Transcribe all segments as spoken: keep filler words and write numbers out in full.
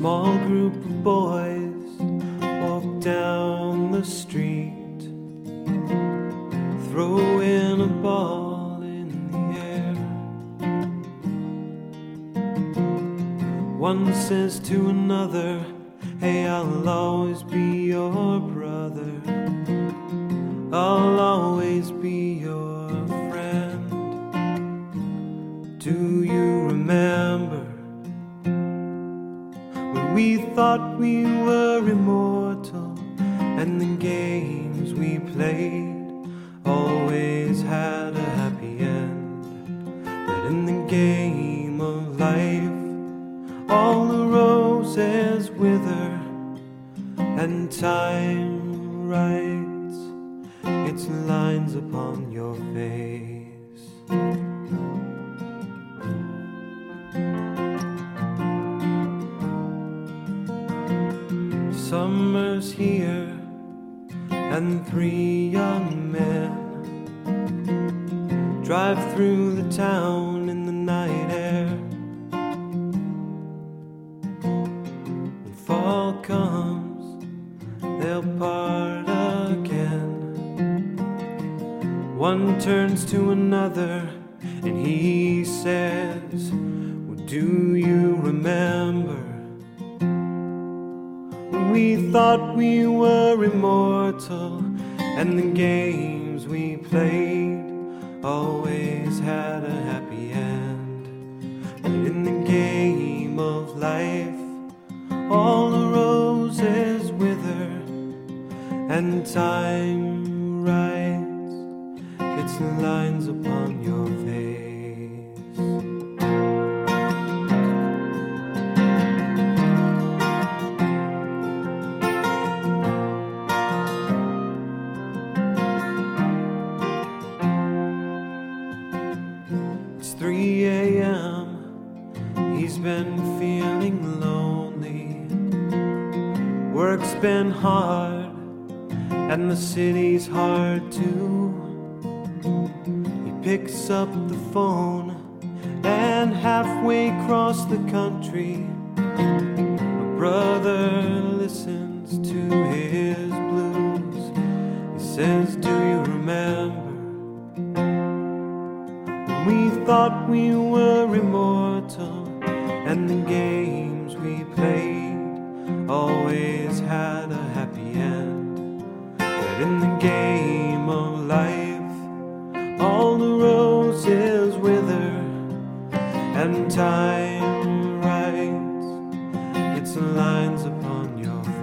small group of boys walk down the street, throwing a ball in the air. One says to another, hey, I'll always be your brother, I'll always be your friend. Do you remember when we thought we were immortal, and the games we played always had a happy end? But in the game of life, all the roses wither, and time writes its lines upon your face. Summer's here, and three young men drive through the town in the night air. When fall comes, they'll part again. One turns to another and he says, well, do you remember? We thought we were immortal, and the games we played always had a happy end. But in the game of life, all the roses wither, and time writes its lines upon your face. three a.m. He's been feeling lonely. Work's been hard, and the city's hard too. He picks up the phone, and halfway across the country, a brother listens to his blues. He says, do you remember? We thought we were immortal, and the games we played always had a happy end. But in the game of life, all the roses wither, and time writes its lines upon your face.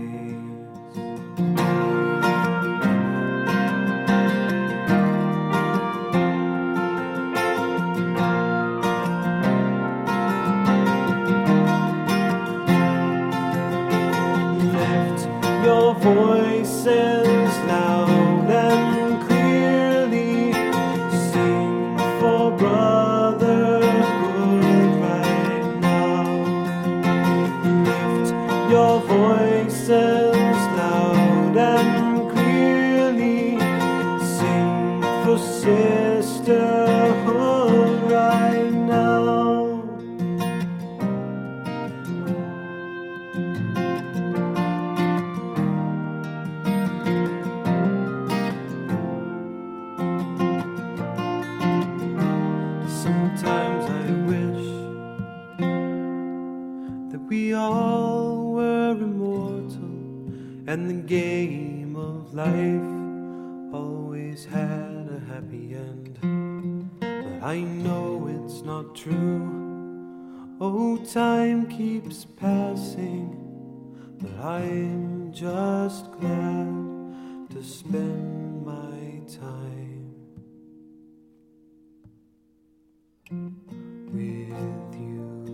Your voices loud and clearly sing for brotherhood right now. Lift your voices loud and clearly sing for sisterhood right now. Sometimes I wish that we all were immortal, and the game of life always had a happy end. But I know it's not true. Oh, time keeps passing, but I'm just glad to spend my time with you.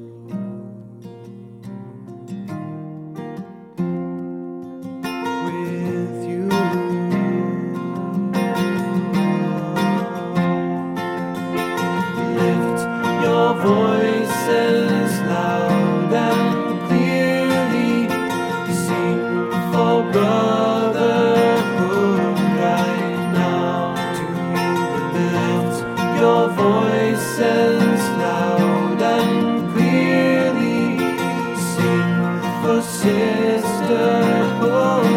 With you. Lift your voices loud and clearly, sing for brotherhood right now. Do sister, hold